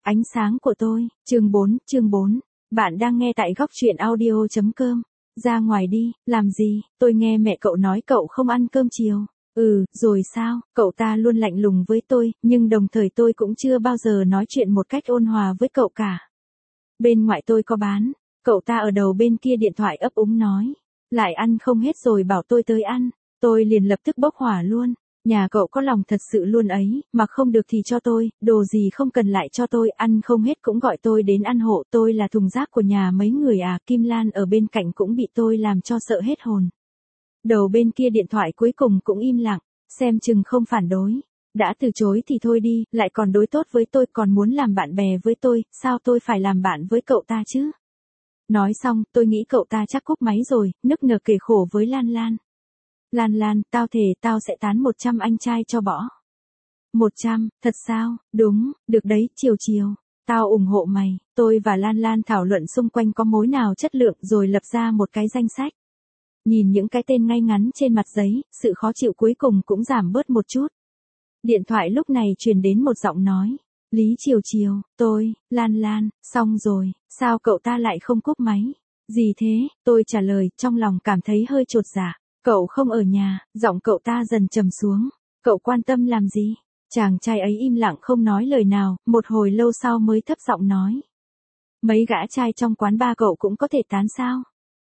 Ánh sáng của tôi, chương 4. Bạn đang nghe tại góc truyện audio.com. Ra ngoài đi, làm gì, tôi nghe mẹ cậu nói cậu không ăn cơm chiều. Rồi sao, cậu ta luôn lạnh lùng với tôi, nhưng đồng thời tôi cũng chưa bao giờ nói chuyện một cách ôn hòa với cậu cả. Bên ngoại tôi có bán, cậu ta ở đầu bên kia điện thoại ấp úng nói. Lại ăn không hết rồi bảo tôi tới ăn, tôi liền lập tức bốc hỏa luôn. Nhà cậu có lòng thật sự luôn ấy, mà không được thì cho tôi, đồ gì không cần lại cho tôi, ăn không hết cũng gọi tôi đến ăn hộ, tôi là thùng rác của nhà mấy người à, Kim Lan ở bên cạnh cũng bị tôi làm cho sợ hết hồn. Đầu bên kia điện thoại cuối cùng cũng im lặng, xem chừng không phản đối. Đã từ chối thì thôi đi, lại còn đối tốt với tôi, còn muốn làm bạn bè với tôi, sao tôi phải làm bạn với cậu ta chứ? Nói xong, tôi nghĩ cậu ta chắc cúp máy rồi, nức nở kể khổ với Lan Lan. Lan, tao thề tao sẽ tán 100 anh trai cho bỏ. 100, thật sao? Đúng, được đấy, chiều. Tao ủng hộ mày. Tôi và Lan thảo luận xung quanh có mối nào chất lượng rồi lập ra một cái danh sách. Nhìn những cái tên ngay ngắn trên mặt giấy, sự khó chịu cuối cùng cũng giảm bớt một chút. Điện thoại lúc này truyền đến một giọng nói. Lý chiều, tôi, Lan, xong rồi, sao cậu ta lại không cúp máy? Gì thế? Tôi trả lời, trong lòng cảm thấy hơi chột dạ. Cậu không ở nhà, giọng cậu ta dần trầm xuống. Cậu quan tâm làm gì? Chàng trai ấy im lặng không nói lời nào, một hồi lâu sau mới thấp giọng nói. Mấy gã trai trong quán bar cậu cũng có thể tán sao?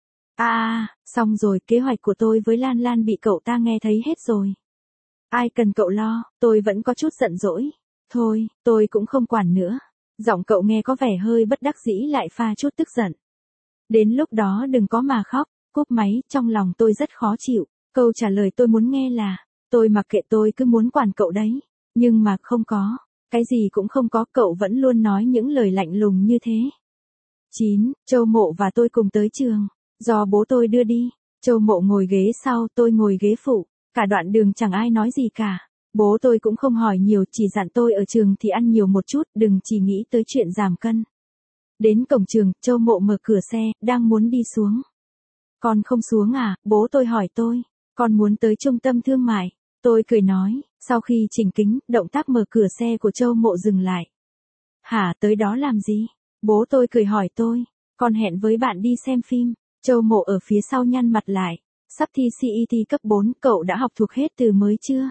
Xong rồi, kế hoạch của tôi với Lan bị cậu ta nghe thấy hết rồi. Ai cần cậu lo, tôi vẫn có chút giận dỗi. Thôi, tôi cũng không quản nữa. Giọng cậu nghe có vẻ hơi bất đắc dĩ lại pha chút tức giận. Đến lúc đó đừng có mà khóc. Cúp máy, trong lòng tôi rất khó chịu. Câu trả lời tôi muốn nghe là, tôi mặc kệ, tôi cứ muốn quản cậu đấy. Nhưng mà không có, cái gì cũng không có, cậu vẫn luôn nói những lời lạnh lùng như thế. 9. Châu Mộ và tôi cùng tới trường. Do bố tôi đưa đi. Châu Mộ ngồi ghế sau, tôi ngồi ghế phụ. Cả đoạn đường chẳng ai nói gì cả. Bố tôi cũng không hỏi nhiều, chỉ dặn tôi ở trường thì ăn nhiều một chút, đừng chỉ nghĩ tới chuyện giảm cân. Đến cổng trường, Châu Mộ mở cửa xe, đang muốn đi xuống. Con không xuống à? Bố tôi hỏi tôi. Con muốn tới trung tâm thương mại. Tôi cười nói, sau khi chỉnh kính, động tác mở cửa xe của Châu Mộ dừng lại. Hả, tới đó làm gì? Bố tôi cười hỏi tôi. Con hẹn với bạn đi xem phim. Châu Mộ ở phía sau nhăn mặt lại. Sắp thi CET cấp 4, cậu đã học thuộc hết từ mới chưa?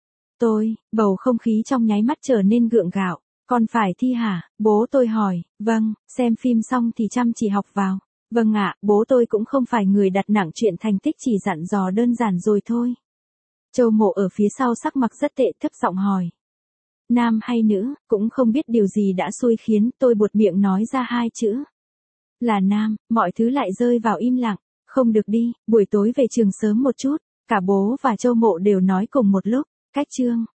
Bầu không khí trong nháy mắt trở nên gượng gạo. Con phải thi hả? Bố tôi hỏi. Vâng, xem phim xong thì chăm chỉ học vào. Vâng ạ, bố tôi cũng không phải người đặt nặng chuyện thành tích, chỉ dặn dò đơn giản rồi thôi. Châu Mộ ở phía sau sắc mặt rất tệ, thấp giọng hỏi. Nam hay nữ, cũng không biết điều gì đã xui khiến tôi buột miệng nói ra hai chữ. Là nam, mọi thứ lại rơi vào im lặng. Không được đi, buổi tối về trường sớm một chút. Cả bố và Châu Mộ đều nói cùng một lúc. Cách chương.